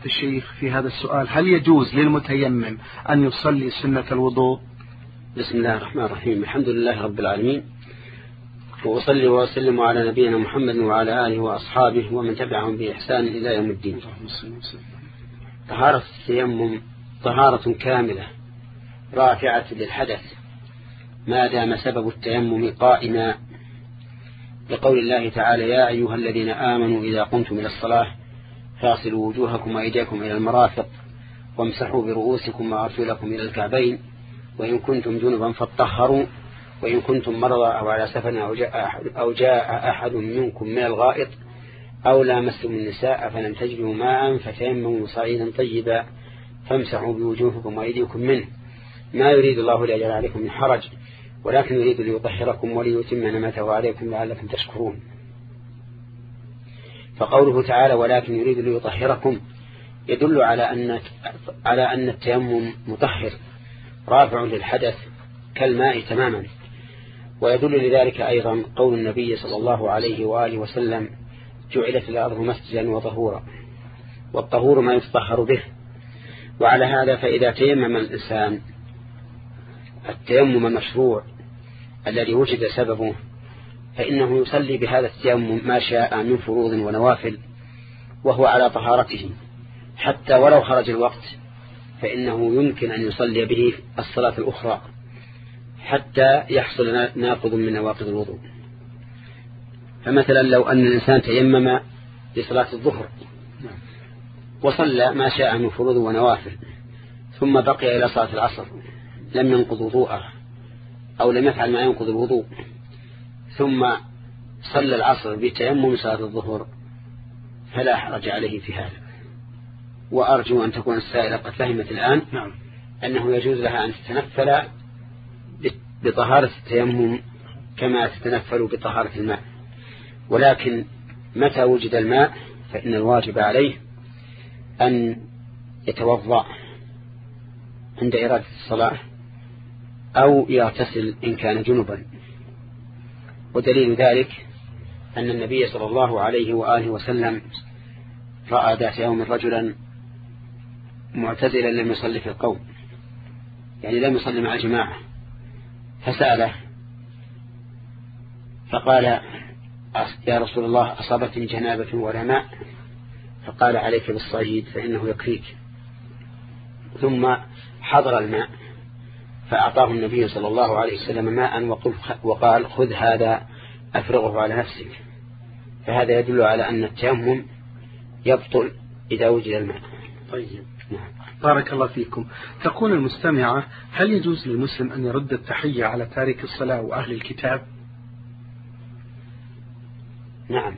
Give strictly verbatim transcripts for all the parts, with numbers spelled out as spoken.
الشيخ في هذا السؤال، هل يجوز للمتيمم أن يصلي سنة الوضوء؟ بسم الله الرحمن الرحيم، الحمد لله رب العالمين، وأصلي وأسلم على نبينا محمد وعلى آله وأصحابه ومن تبعهم بإحسان إلى يوم الدين. طهارة التيمم طهارة كاملة رافعة للحدث ما دام سبب التيمم قائما، لقول الله تعالى: يا أيها الذين آمنوا إذا قمتم إلى الصلاة فاغسلوا وجوهكم وأيديكم إلى المرافق وامسحوا برؤوسكم وأرجلكم إلى الكعبين وإن كنتم جنبا فاطهروا وإن كنتم مرضى أو على سفر أو جاء أحد, أو جاء أحد منكم من الغائط أو لامستم النساء فلم تجدوا ماء فتيمموا صعيدا طيبا فامسحوا بوجوهكم وأيديكم منه، ما يريد الله ليجعل عليكم من حرج ولكن يريد ليطهركم وليتم نعمته عليكم لعلكم تشكرون. فقوله تعالى ولكن يريد ليطهركم يدل على أن على أن التيمم مطهر رافع للحدث كالماء تماما. ويدل لذلك أيضا قول النبي صلى الله عليه وآله وسلم: جعلت الأرض مسجدا وطهورا، والطهور ما يتطهر به. وعلى هذا فإذا تيمم الإنسان التيمم المشروع الذي وجد سببه فإنه يصلي بهذا التيمم ما شاء من فروض ونوافل وهو على طهارته، حتى ولو خرج الوقت فإنه يمكن أن يصلي به الصلاة الأخرى حتى يحصل ناقض من نواقض الوضوء. فمثلا لو أن الإنسان تيمم لصلاة الظهر وصلى ما شاء من فروض ونوافل ثم بقي إلى صلاة العصر لم ينقض وضوءه أو لم يفعل ما ينقض الوضوء ثم صلى العصر بتيمم صلاة الظهر فلا حرج عليه في هذا. وأرجو أن تكون السائلة قد فهمت الآن نعم. أنه يجوز لها أن تتنفل بطهارة التيمم كما تتنفل بطهارة الماء، ولكن متى وجد الماء فإن الواجب عليه أن يتوضأ عند إرادة الصلاة أو يغتسل إن كان جنبا. ودليل ذلك أن النبي صلى الله عليه وآله وسلم رأى ذات يوم رجلا معتزلا لم يصلي في القوم، يعني لم يصلي مع الجماعة، فسأله فقال: يا رسول الله أصابتني جنابة ولا ماء؟ فقال: عليك بالصعيد فإنه يكفيك. ثم حضر الماء فأعطاه النبي صلى الله عليه وسلم ماء وقال: خذ هذا أفرغه على نفسك. فهذا يدل على أن التيمم يبطل إذا وجد الماء. طيب نعم. بارك الله فيكم. تقول المستمعة: هل يجوز للمسلم أن يرد التحية على تارك الصلاة وأهل الكتاب؟ نعم،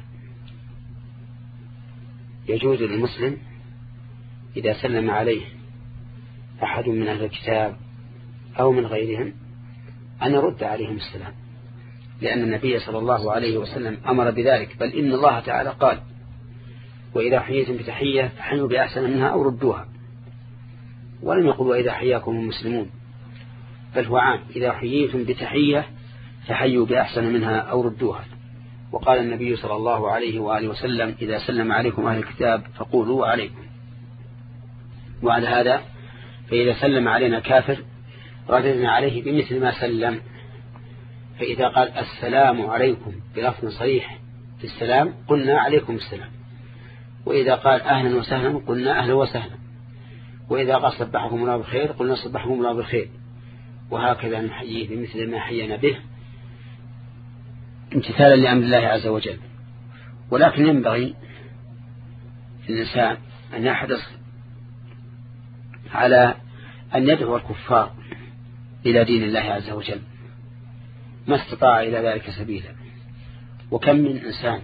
يجوز للمسلم إذا سلم عليه أحد من أهل الكتاب أو من غيرهم أن يرد عليهم السلام، لأن النبي صلى الله عليه وسلم أمر بذلك، بل إن الله تعالى قال: وإذا حييتم بتحية فحيوا بأحسن منها أو ردوها. ولم يقل وإذا حياكم المسلمون، بل هو عام: إذا حييتم بتحية فحيوا بأحسن منها أو ردوها. وقال النبي صلى الله عليه وآله وسلم: إذا سلم عليكم أهل الكتاب فقولوا عليكم. وعلى هذا فإذا سلم علينا كافر رددنا عليه بمثل ما سلم. فإذا قال السلام عليكم بلفظ صريح في السلام قلنا عليكم السلام، وإذا قال أهلا وسهلا قلنا أهلا وسهلا، وإذا قال صبحكم الله بالخير قلنا صبحكم الله بالخير، وهكذا نحييه بمثل ما حيينا به امتثالا لأمر الله عز وجل. ولكن ينبغي الإنسان أن يحرص على أن يدعو الكفار إلى دين الله عز وجل ما استطاع إلى ذلك سبيلا. وكم من إنسان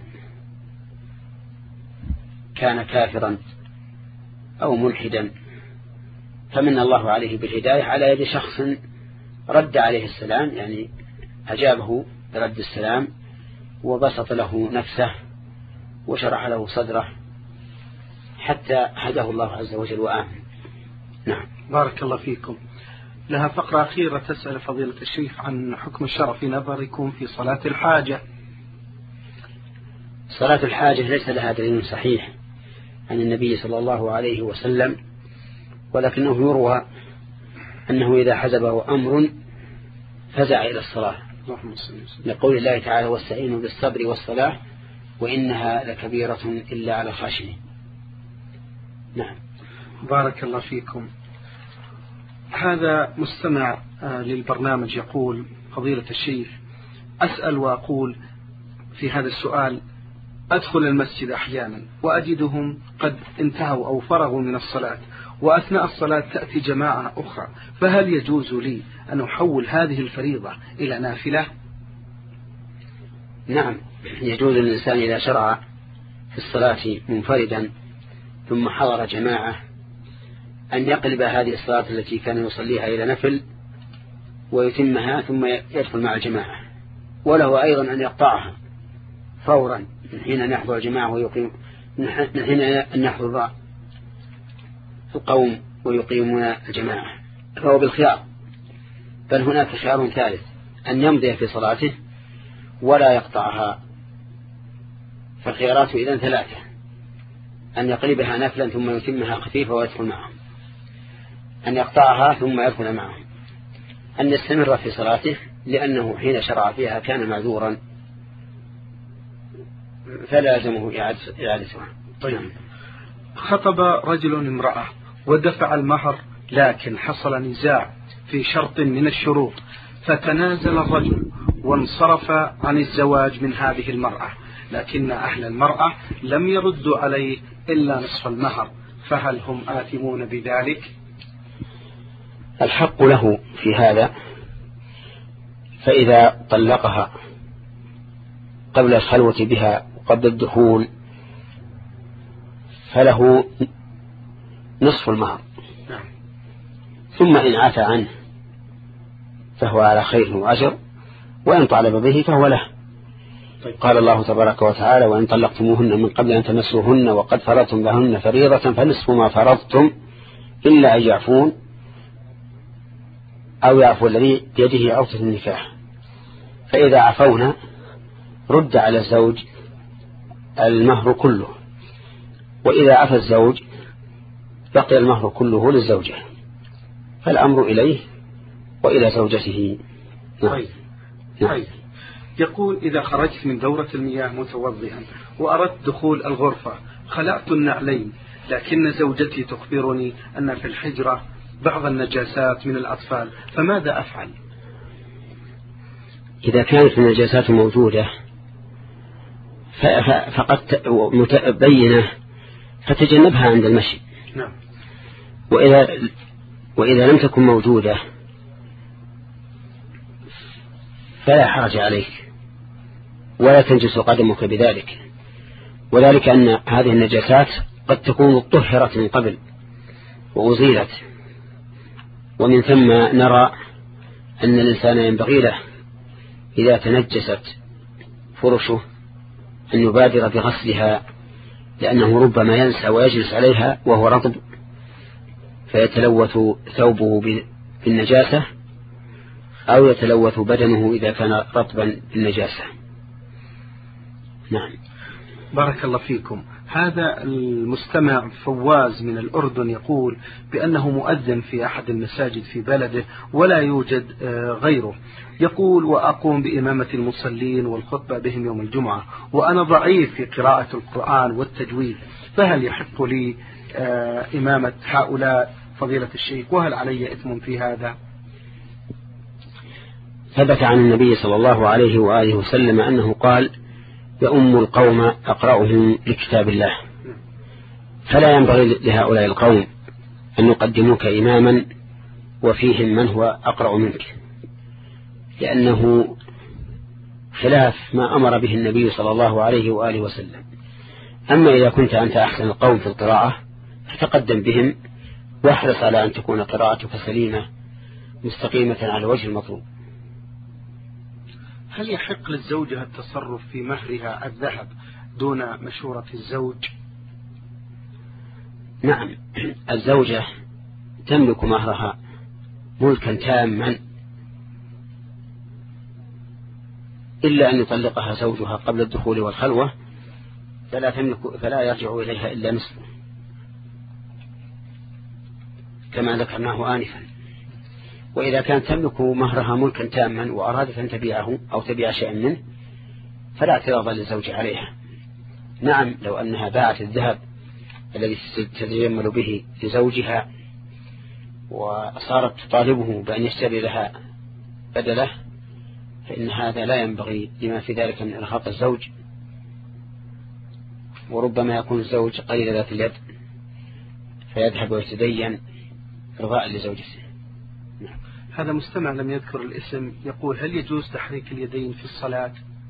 كان كافرا أو ملحدا فمن الله عليه بالهداية على يد شخص رد عليه السلام، يعني أجابه برد السلام وبسط له نفسه وشرح له صدره حتى هداه الله عز وجل وآمن. نعم. بارك الله فيكم. لها فقرة أخيرة تسأل فضيلة الشيخ عن حكم الشرع في نظركم في صلاة الحاجة. صلاة الحاجة ليس لها دليل صحيح عن النبي صلى الله عليه وسلم، ولكنه يروى أنه إذا حزبه أمر فزع إلى الصلاة، لقول الله تعالى: واستعينوا بالصبر والصلاة وإنها لكبيرة إلا على الخاشعين. نعم. بارك الله فيكم. هذا مستمع للبرنامج يقول: فضيلة الشيخ، أسأل وأقول في هذا السؤال: أدخل المسجد أحيانا وأجدهم قد انتهوا أو فرغوا من الصلاة، وأثناء الصلاة تأتي جماعة أخرى، فهل يجوز لي أن أحول هذه الفريضة إلى نافلة؟ نعم، يجوز للإنسان إذا شرع في الصلاة منفردا ثم حضر جماعة أن يقلب هذه الصلاة التي كان يصليها إلى نفل ويتمها ثم يدخل مع الجماعة، وله أيضا أن يقطعها فورا من حين أن يحضر الجماعة ويقيم من حين أن يحضر القوم ويقيمون الجماعة، فهو بالخيار. بل هناك خيار ثالث: أن يمضي في صلاته ولا يقطعها. فالخيارات إذن ثلاثة: أن يقلبها نفلا ثم يتمها خفيفة ويدخل معهم، أن يقطعها ثم يدخل معهم، أن يستمر في صلاته لأنه حين شرع فيها كان معذورا فلا يلزمه إعادتها. طيب، خطب رجل امرأة ودفع المهر، لكن حصل نزاع في شرط من الشروط، فتنازل الرجل وانصرف عن الزواج من هذه المرأة، لكن أهل المرأة لم يردوا عليه إلا نصف المهر، فهل هم آثمون بذلك؟ الحق له في هذا، فإذا طلقها قبل الخلوة بها وقبل الدخول فله نصف المهر، ثم إن عفى عنه فهو على خير وأجر، وإن طالب به فهو له. قال الله تبارك وتعالى: وإن طلقتموهن من قبل أن تمسوهن وقد فرضتم لهن فريضة فنصف ما فرضتم إلا أن يعفون أو يعفو الذي بيده عقدة النكاح. فإذا عفونا رد على الزوج المهر كله، وإذا عفى الزوج بقي المهر كله للزوجة، فالأمر إليه وإلى زوجته. طيب. طيب. يقول: إذا خرجت من دورة المياه متوضئا وأردت دخول الغرفة، خلعت النعلين، لكن زوجتي تخبرني أن في الحجرة بعض النجاسات من الأطفال، فماذا أفعل؟ إذا كانت النجاسات موجودة فقد متبينة فتجنبها عند المشي. نعم. وإذا, وإذا لم تكن موجودة فلا حرج عليك ولا تنجس قدمك بذلك، وذلك أن هذه النجاسات قد تكون طهرت من قبل وأزيلت، ومن ثم نرى أن الإنسان ينبغي له إذا تنجست فرشه أن يبادر بغسلها، لأنه ربما ينسى ويجلس عليها وهو رطب فيتلوث ثوبه بالنجاسة أو يتلوث بدنه إذا كان رطبا بالنجاسة. نعم. بارك الله فيكم. هذا المستمع فواز من الأردن يقول بأنه مؤذن في أحد المساجد في بلده ولا يوجد غيره. يقول: وأقوم بإمامة المصلين والخطبة بهم يوم الجمعة، وأنا ضعيف في قراءة القرآن والتجويد، فهل يحق لي إمامة هؤلاء فضيلة الشيخ، وهل علي إثم في هذا؟ ثبت عن النبي صلى الله عليه وآله وسلم أنه قال: يؤم القوم أقرأهم لكتاب الله، فلا ينبغي لهؤلاء القوم أن يقدموك إماما وفيهم من هو أقرأ منك، لأنه خلاف ما أمر به النبي صلى الله عليه وآله وسلم. أما إذا كنت أنت أحسن القوم في القراءة فتقدم بهم، واحرص على أن تكون قراءتك سليمة مستقيمة على وجه المطلوب. هل يحق للزوجة التصرف في مهرها الذهب دون مشورة الزوج؟ نعم، الزوجة تملك مهرها ملكا تاما، إلا أن يطلقها زوجها قبل الدخول والخلوة فلا تملك فلا يرجع إليها إلا نصفه. كما ذكرناه آنفا. وإذا كانت تملك مهرها ملكا تاما وأرادت أن تبيعه أو تبيع شيئا منه فلا اعتراض للزوج عليها. نعم لو أنها باعت الذهب الذي تتجمل به لزوجها وصارت تطالبه بأن يشتري لها بدله فإن هذا لا ينبغي لما في ذلك من إرهاق الزوج، وربما يكون الزوج قليل ذات اليد فيذهب ويتدين إرضاء لزوجته. هذا مستمع لم يذكر الاسم يقول: هل يجوز تحريك اليدين في الصلاة؟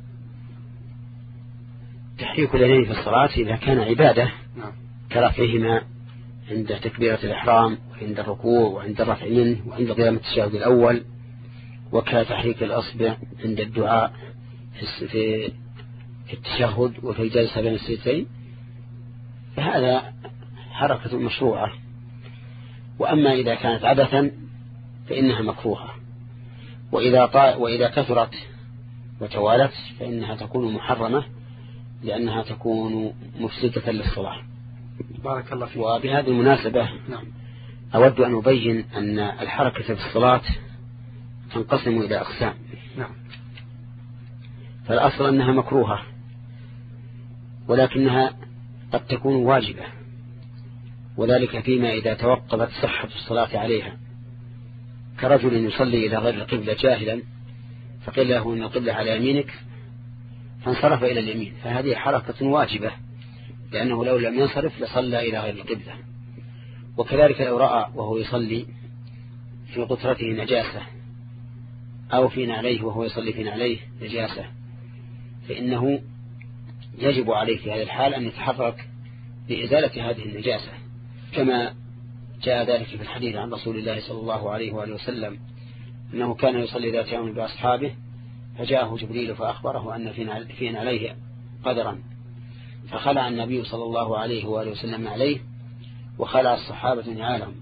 تحريك اليدين في الصلاة إذا كان عبادة نعم. كرفعهما عند تكبيرة الإحرام وعند الركوع وعند الرفع منه وعند قيام التشهد الأول، وكتحريك الأصبع عند الدعاء في التشهد وفي الجلسة بين السجدتين، فهذا حركة مشروعة. وأما إذا كانت عبثا فإنها مكروهة، وإذا طا... وإذا كثرت وتوالت فإنها تكون محرمة لأنها تكون مفسدة للصلاة. بارك الله فيك. وبهذه المناسبة نعم. أود أن أبين أن الحركة في الصلاة تنقسم إلى أقسام. نعم. فالأصل أنها مكروهة، ولكنها قد تكون واجبة، وذلك فيما إذا توقفت صحة الصلاة عليها، كرجل يصلي إلى غير القبلة جاهلا فقيل له أن القبلة على يمينك فانصرف إلى اليمين، فهذه حركة واجبة لأنه لو لم ينصرف لصلى إلى غير القبلة. وكذلك لو رأى وهو يصلي في قطرته نجاسة أو في نعليه وهو يصلي في نعليه نجاسة فإنه يجب عليه في هذه الحال أن يتحرك لإزالة هذه النجاسة، كما جاء ذلك في الحديث عن رسول الله صلى الله عليه وآله وسلم أنه كان يصلي ذات يوم بأصحابه فجاءه جبريل فأخبره أن في نعليه قدرا، فخلع النبي صلى الله عليه وآله وسلم عليه وخلع الصحابة نعالهم،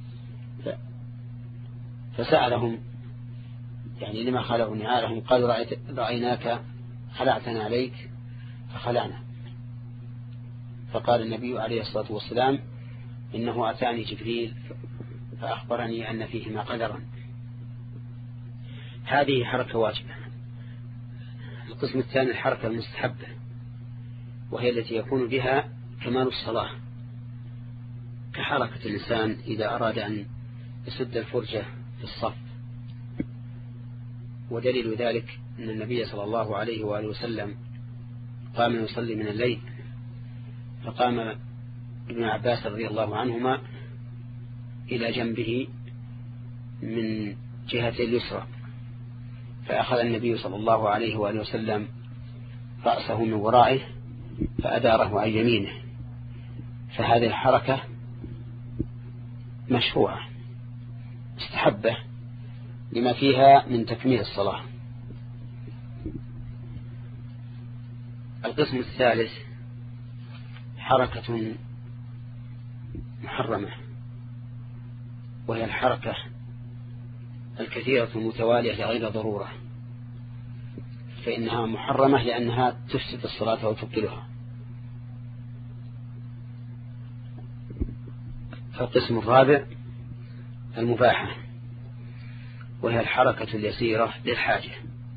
فسألهم يعني لما خلعوا نعالهم؟ قالوا رأيناك خلعتنا عليك فخلعنا. فقال النبي عليه الصلاة والسلام: إنه أتاني جبريل فأخبرني أن فيهما قدرا. هذه حركة واجبة. القسم الثاني الحركة المستحبة، وهي التي يكون بها كمال الصلاة، كحركة الإنسان إذا أراد أن يسد الفرجة في الصف. ودليل ذلك أن النبي صلى الله عليه وآله وسلم قام يصلي من الليل، فقام ابن عباس رضي الله عنهما إلى جنبه من جهة اليسرى، فأخذ النبي صلى الله عليه وآله وسلم رأسه من ورائه فأداره عن يمينه، فهذه الحركة مشروعة مستحبة لما فيها من تكميل الصلاة. القسم الثالث حركة محرمة، وهي الحركة الكثيرة المتوالية لغير ضرورة، فإنها محرمة لأنها تفسد الصلاة وتبطلها. القسم الرابع المباحة، وهي الحركة اليسيرة للحاجة،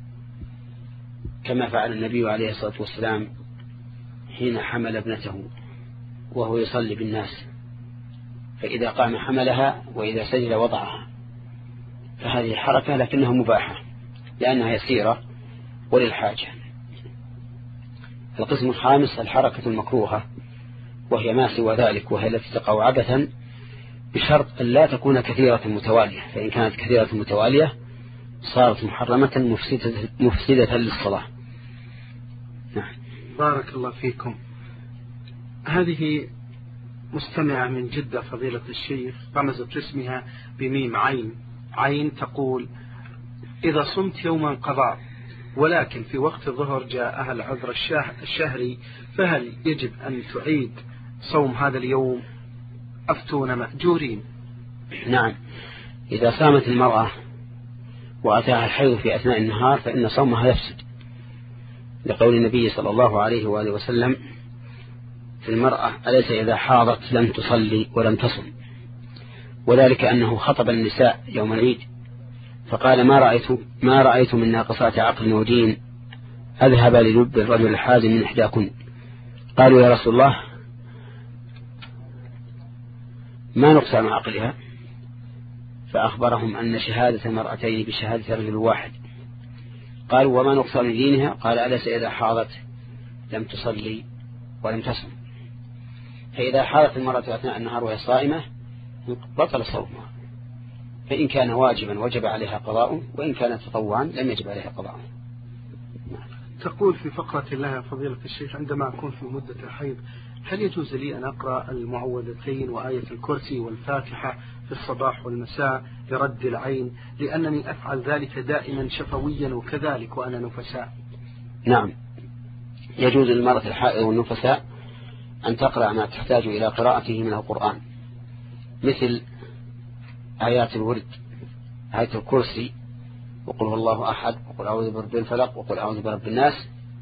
كما فعل النبي عليه الصلاة والسلام حين حمل ابنته وهو يصلي بالناس، فإذا قام حملها وإذا سجد وضعها، فهذه حركة لكنها مباحة لأنها يسيرة وللحاجة. القسم الخامس الحركة المكروهة، وهي ما سوى ذلك، وهي التي تقع عبثا بشرط أن لا تكون كثيرة متوالية، فإن كانت كثيرة متوالية صارت محرمة مفسدة, مفسدة للصلاة. نعم. بارك الله فيكم. هذه مستمعة من جدة فضيلة الشيخ رمزت اسمها بميم عين عين، تقول: إذا صمت يوما قضاء ولكن في وقت الظهر جاءها العذر الشهري فهل يجب أن تعيد صوم هذا اليوم؟ أفتون مأجورين. نعم، إذا صامت المرأة وأتاها الحيض في أثناء النهار فإن صومها يفسد، لقول النبي صلى الله عليه وآله وسلم في المرأة: أليس إذا حاضت لم تصلي ولم تصم؟ وذلك أنه خطب النساء يوم العيد فقال ما رأيت ما رأيت من ناقصات عقل ودين أذهب للب الرجل الحازم من إحداكن. قالوا يا رسول الله ما نقصان عقلها؟ فأخبرهم أن شهادة المرأتين بشهادة رجل واحد. قالوا وما نقصان دينها؟ قال أليس إذا حاضت لم تصلي ولم تصم؟ فإذا حاضت المرأة أثناء النهار وهي صائمة بطل صومها، فإن كان واجبا وجب عليها قضاء، وإن كان تطوعا لم يجب عليها قضاء. تقول في فقرة الله فضيلة الشيخ عندما أكون في مدة الحيض هل يجوز لي أن أقرأ المعوذتين وآية الكرسي والفاتحة في الصباح والمساء لرد العين، لأنني أفعل ذلك دائما شفويا وكذلك وأنا نفساء؟ نعم، يجوز للمرأة الحائض والنفساء أن تقرأ ما تحتاج إلى قراءته من القرآن، مثل آيات الورد، آية الكرسي، وقل هو الله أحد، وقل أعوذ برب الفلق، وقل أعوذ برب الناس.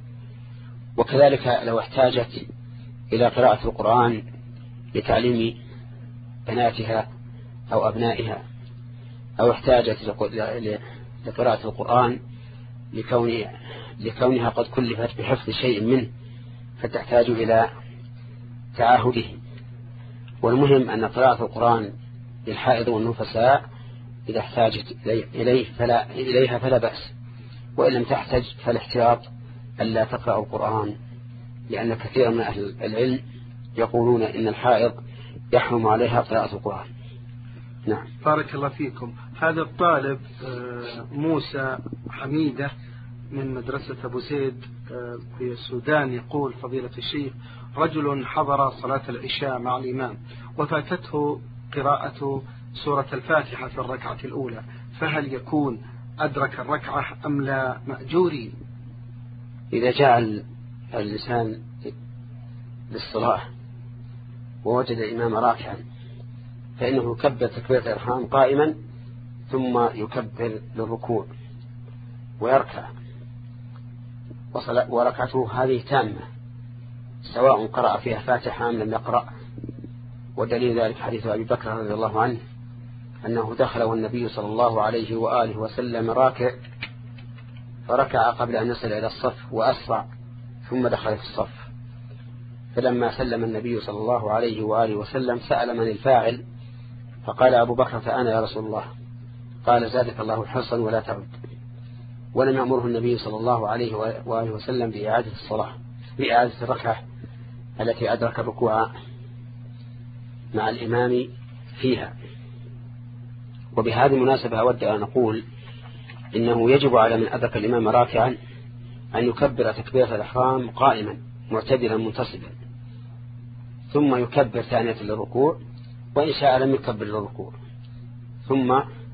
وكذلك لو احتاجت إلى قراءة القرآن لتعليم بناتها أو أبنائها، أو احتاجت لقراءة القرآن لكون لكونها قد كلفت بحفظ شيء منه فتحتاج إلى تعاهده. والمهم أن قراءة القرآن للحائض والنفساء إذا احتاجت إليه فلا إليها فلا بأس، وإن لم تحتج فالاحتياط ألا تقرأ القرآن، لأن كثير من أهل العلم يقولون إن الحائض يحرم عليها قراءة القرآن. نعم. بارك الله فيكم. هذا الطالب موسى حميدة من مدرسة أبو زيد في السودان يقول فضيلة الشيخ رجل حضر صلاة العشاء مع الإمام وفاتته قراءة سورة الفاتحة في الركعة الأولى، فهل يكون أدرك الركعة أم لا مأجوري؟ إذا جاء الإنسان للصلاة ووجد الإمام راكعا فإنه يكبر تكبيرة الإحرام قائما ثم يكبر للركوع ويركع، وركعته هذه تامة سواء قرأ فيها فاتحة أم لم يقرأ. ودليل ذلك حديث أبي بكر رضي الله عنه أنه دخل والنبي صلى الله عليه وآله وسلم راكع فركع قبل أن يصل إلى الصف وأسرع ثم دخل في الصف، فلما سلم النبي صلى الله عليه وآله وسلم سأل من الفاعل فقال أبو بكر فأنا يا رسول الله. قال زادك الله حرصا ولا تعد. ولم يأمره النبي صلى الله عليه وآله وسلم بإعادة الصلاة بإعادة الركعة التي أدرك الركوع مع الإمام فيها. وبهذه المناسبة أود أن أقول إنه يجب على من أدرك الإمام راكعا أن يكبر تكبيرة الإحرام قائما معتدلا منتصبا، ثم يكبر ثانية للركوع، وإن شاء لم يكبر للركوع. ثم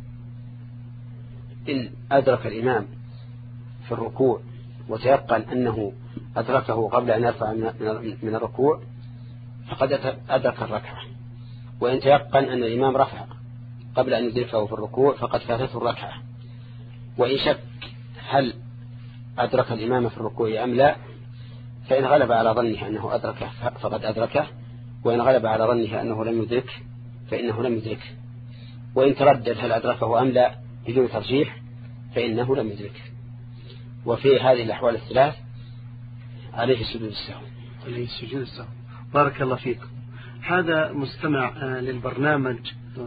إن أدرك الإمام في الركوع وتيقن أنه أدركه قبل أن يرفع من الركوع فقد أدرك الركعة، وإن تيقن أن الإمام رفع قبل أن يدركه في الركوع فقد فاتته الركعة. وإن شك هل أدرك الإمام في الركوع أم لا، فإن غلب على ظنه أنه أدركه فقد أدركه، وإن غلب على ظنه أنه لم يدرك فإنه لم يدركه، وإن تردد هل أدركه أم لا بدون ترجيح فإنه لم يدركه. وفي هذه الأحوال الثلاث عليه السجود السهو. عليه السجود السهو. بارك الله فيكم. هذا مستمع للبرنامج،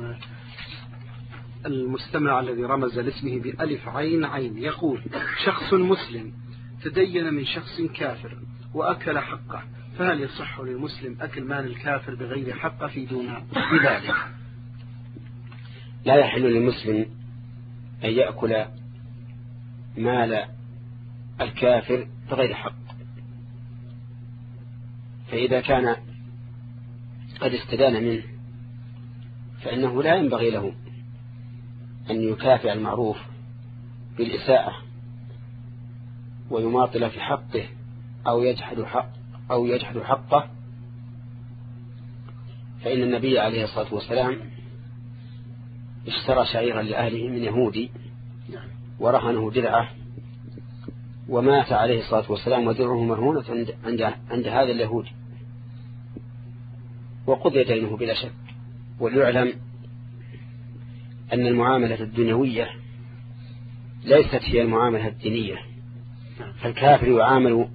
المستمع الذي رمز لاسمه بألف عين عين، يقول شخص مسلم تدين من شخص كافر وأكل حقه، فهل يصح للمسلم أكل مال الكافر بغير حقه في دونه بذلك؟ لا يحل للمسلم أن يأكل مال الكافر بغير حق، فإذا كان قد استدان منه فإنه لا ينبغي له أن يكافئ المعروف بالإساءة ويماطل في حقه أو يجحد حق أو يجحد حقه، فإن النبي عليه الصلاة والسلام اشترى شعيرا لأهله من يهودي ورهنه درعه، ومات عليه الصلاة والسلام ودرعه مرهونة عند, عند, عند هذا اليهودي وقضي دينه بلا شك. وليعلم أن المعاملة الدنيوية ليست هي المعاملة الدينية، فالكافر يعامل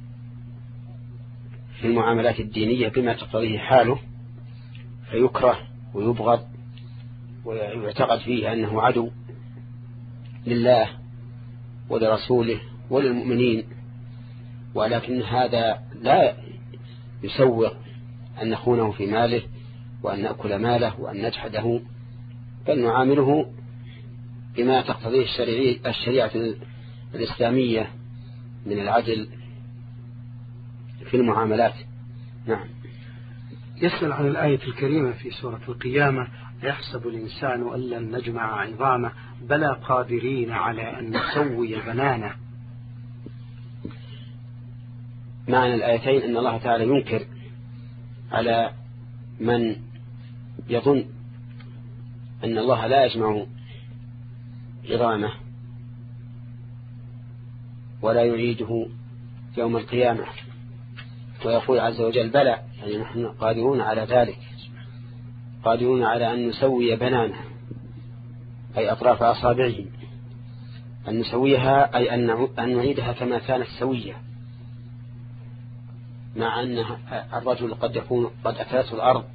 في المعاملات الدينية بما تقتضيه حاله، فيكره ويبغض ويعتقد فيه أنه عدو لله ولرسوله وللمؤمنين، ولكن هذا لا يسوغ أن نخونه في ماله وأن نأكل ماله وأن نجحده، بل نعامله بما تقتضيه الشريعة الإسلامية من العدل في المعاملات. نعم. يسأل عن الآية الكريمة في سورة القيامة: يحسب الإنسان أن لن نجمع عظامه بلى قادرين على أن نسوي بنانه. معنى الآيتين أن الله تعالى ينكر على من يظن أن الله لا يجمع عظامه ولا يعيده يوم القيامة، ويقول عز وجل: بلى، يعني نحن قادرون على ذلك، قادرون على أن نسوي بنانه، أي أطراف أصابعه، أن نسويها أي أن نعيدها كما كانت سوية، مع أن الرجل قد يكون قد أكلته الأرض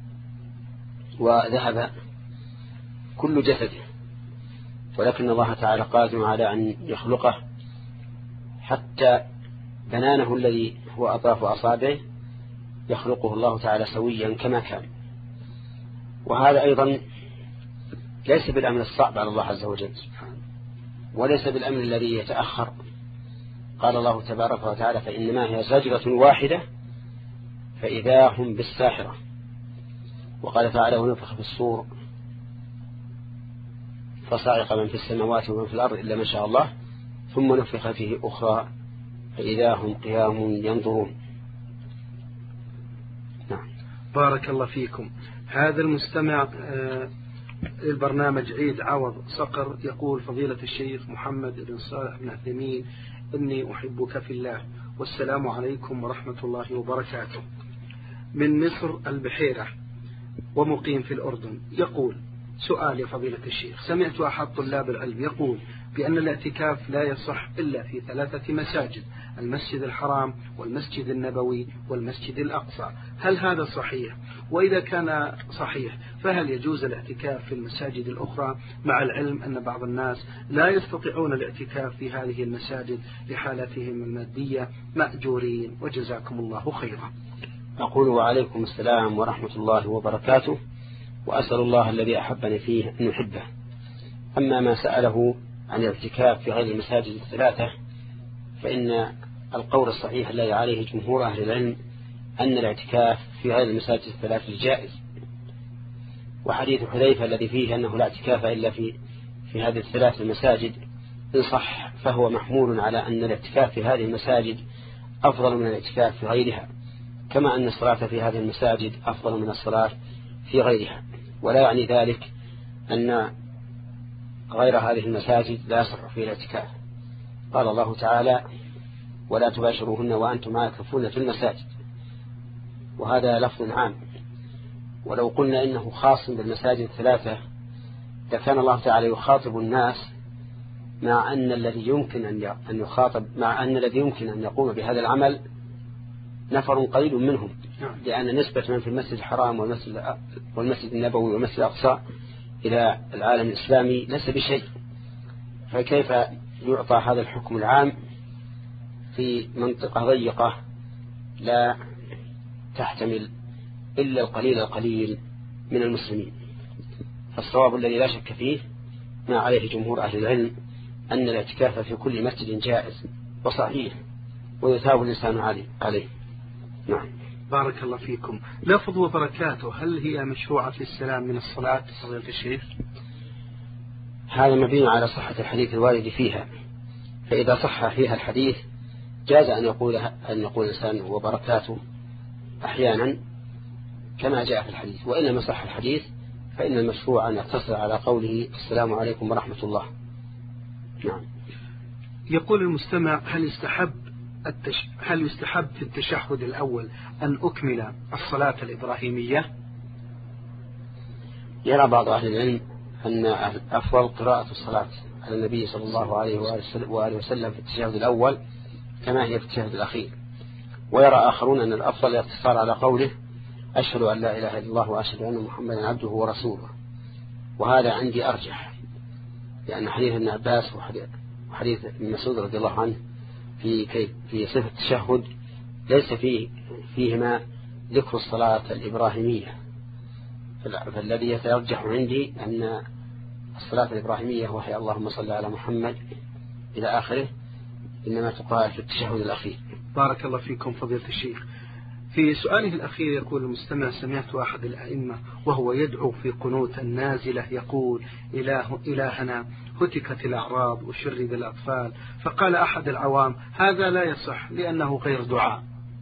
وذهب كل جسده، ولكن الله تعالى قادر على أن يخلقه حتى بنانه الذي هو أطراف أصابعه يخلقه الله تعالى سويا كما كان. وهذا أيضا ليس بالأمر الصعب على الله عز وجل، وليس بالأمر الذي يتأخر. قال الله تبارك وتعالى: فإنما هي زجرة واحدة فإذا هم بالساحرة. وقال تعالى: ونفخ في الصور فصعق من في السماوات ومن في الأرض إلا ما شاء الله ثم نفخ فيه أخرى فإذا هم قيام ينظرون. نعم. بارك الله فيكم. هذا المستمع للبرنامج عيد عوض صقر يقول: فضيلة الشيخ محمد بن صالح بن عثيمين، إني أحبك في الله، والسلام عليكم ورحمة الله وبركاته. من مصر البحيرة ومقيم في الأردن. يقول: سؤال يا فضيلة الشيخ، سمعت أحد طلاب العلم يقول بأن الاعتكاف لا يصح إلا في ثلاثة مساجد: المسجد الحرام والمسجد النبوي والمسجد الأقصى، هل هذا صحيح؟ وإذا كان صحيح فهل يجوز الاعتكاف في المساجد الأخرى، مع العلم أن بعض الناس لا يستطيعون الاعتكاف في هذه المساجد لحالتهم المادية مأجورين؟ وجزاكم الله خيرا. أقول: وعليكم السلام ورحمة الله وبركاته، وأسأل الله الذي أحبني فيه أن يحبه. أما ما سأله عن الاعتكاف في غير المساجد الثلاثة، فإن القول الصحيح الذي عليه جمهور أهل العلم أن الاعتكاف في غير المساجد الثلاثة جائز. وحديث حذيفة الذي فيه أنه لا اعتكاف إلا في في هذه الثلاث المساجد إن صح فهو محمول على أن الاعتكاف في هذه المساجد أفضل من الاعتكاف في غيرها، كما أن الصلاة في هذه المساجد أفضل من الصلاة في غيرها. ولا يعني ذلك أن غير هذه المساجد لا يصح فيه الاعتكاف. قال الله تعالى: ولا تباشروهن وأنتم عاكفون في المساجد، وهذا لفظ عام. ولو قلنا إنه خاص بالمساجد الثلاثة لكان الله تعالى يخاطب الناس، مع أن الذي يمكن أن يخاطب مع أن الذي يمكن أن يقوم بهذا العمل نفر قليل منهم، لأن نسبة من في المسجد الحرام والمسجد, والمسجد النبوي والمسجد الأقصى إلى العالم الإسلامي ليس بشيء، فكيف يعطى هذا الحكم العام في منطقة ضيقة لا تحتمل إلا القليل القليل من المسلمين؟ فالصواب الذي لا شك فيه ما عليه جمهور أهل العلم أن الاعتكاف في كل مسجد جائز وصحيح ويثاب الإنسان عليه. نعم. بارك الله فيكم. لفظ وبركاته، هل هي مشروعة في السلام من الصلاة فضيلة الشيخ؟ هذا مبني على صحة الحديث الوارد فيها، فإذا صح فيها الحديث جاز أن يقول أن يقول الإنسان وبركاته أحيانا كما جاء في الحديث، وإن لم يصح الحديث فإن المشروع أن يقتصر على قوله السلام عليكم ورحمة الله. نعم. يقول المستمع: هل يستحب التش... هل يستحب في التشهد الأول أن أكمل الصلاة الإبراهيمية؟ يرى بعض أهل العلم أن أفضل قراءة الصلاة على النبي صلى الله عليه وآله وسلم في التشهد الأول كما هي في التشهد الأخير. ويرى آخرون أن الأفضل الاقتصار على قوله أشهد أن لا إله إلا الله وأشهد أن محمدا عبده ورسوله، وهذا عندي أرجح، لأن حديث ابن عباس وحديث ابن مسعود رضي الله عنه في في صفة التشهد ليس فيه فيهما ذكر الصلاة الإبراهيمية، فالذي يترجح عندي أن الصلاة الإبراهيمية وهي اللهم صل على محمد إلى آخره إنما تقال في التشهد الأخير. بارك الله فيكم فضيلة الشيخ. في سؤاله الأخير يقول المستمع: سمعت أحد الأئمة وهو يدعو في قنوت النازلة يقول: إله إلهنا هتكت الأعراض وشرد الأطفال، فقال أحد العوام: هذا لا يصح لأنه غير دعاء.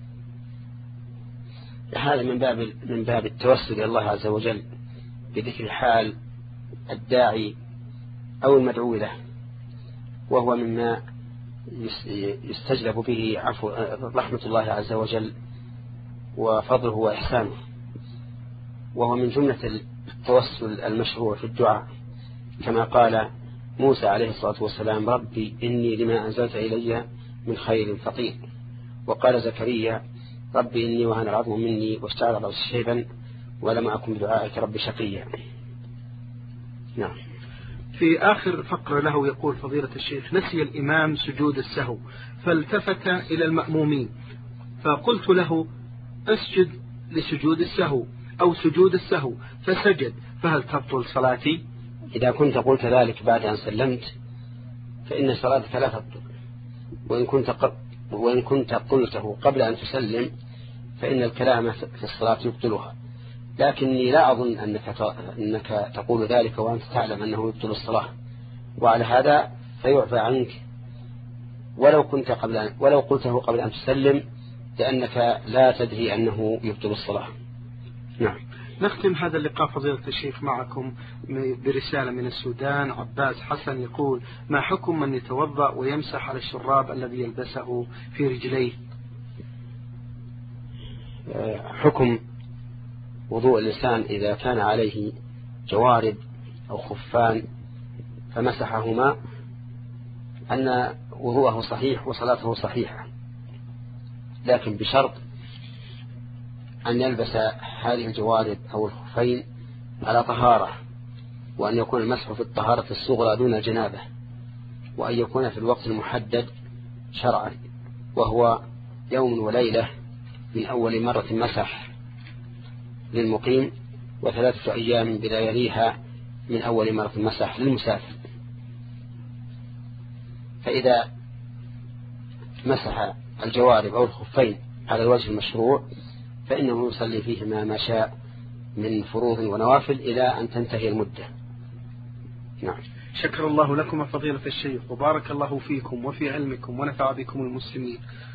هذا من باب من باب التوسل إلى الله عز وجل بذكر حال الداعي أو المدعو له، وهو مما يستجلب به عفو رحمة الله عز وجل وفضله وإحسانه، وهو من جملة التوسل المشروع في الدعاء، كما قال موسى عليه الصلاة والسلام: ربي إني لما أنزلت إلي من خير فقير. وقال زكريا: ربي إني وهن العظم مني واشتعل الرأس شيبا ولم أكن بدعائك ربي شقيا. نعم. في آخر فقرة له يقول فضيلة الشيخ: نسي الإمام سجود السهو فالتفت إلى المأمومين فقلت له: أسجد لسجود السهو أو سجود السهو، فسجد، فهل تبطل صلاتي؟ إذا كنت قلت ذلك بعد أن سلمت فإن صلاتك لا تبطل، وإن كنت قل... وإن كنت قلته قبل أن تسلم فإن الكلام في الصلاة يبطلها، لكني لا أظن أنك أنك تقول ذلك وأنت تعلم أنه يبطل الصلاة، وعلى هذا فيعفى عنك ولو كنت قبل أن ولو قلته قبل أن تسلم، لأنك لا تدري أنه يبطل الصلاة. نعم. نختم هذا اللقاء فضيلة الشيخ معكم برسالة من السودان. عباس حسن يقول: ما حكم من يتوضأ ويمسح على الشراب الذي يلبسه في رجليه؟ حكم وضوء الإنسان إذا كان عليه جوارب أو خفان فمسحهما أن وضوءه صحيح وصلاته صحيحة، لكن بشرط أن يلبس هذه الجوارب أو الخفين على طهارة، وأن يكون المسح في الطهارة الصغرى دون الجنابة، وأن يكون في الوقت المحدد شرعا، وهو يوم وليلة من أول مرة مسح للمقيم، وثلاثة أيام بلا يليها من أول مرة مسح للمسافر. فإذا مسح الجوارب أو الخفين على الوجه المشروع فإنه يصلي فيهما ما شاء من فروض ونوافل إلى أن تنتهي المدة. نعم. شكر الله لكم فضيلة الشيخ، وبارك الله فيكم وفي علمكم ونفع بكم المسلمين.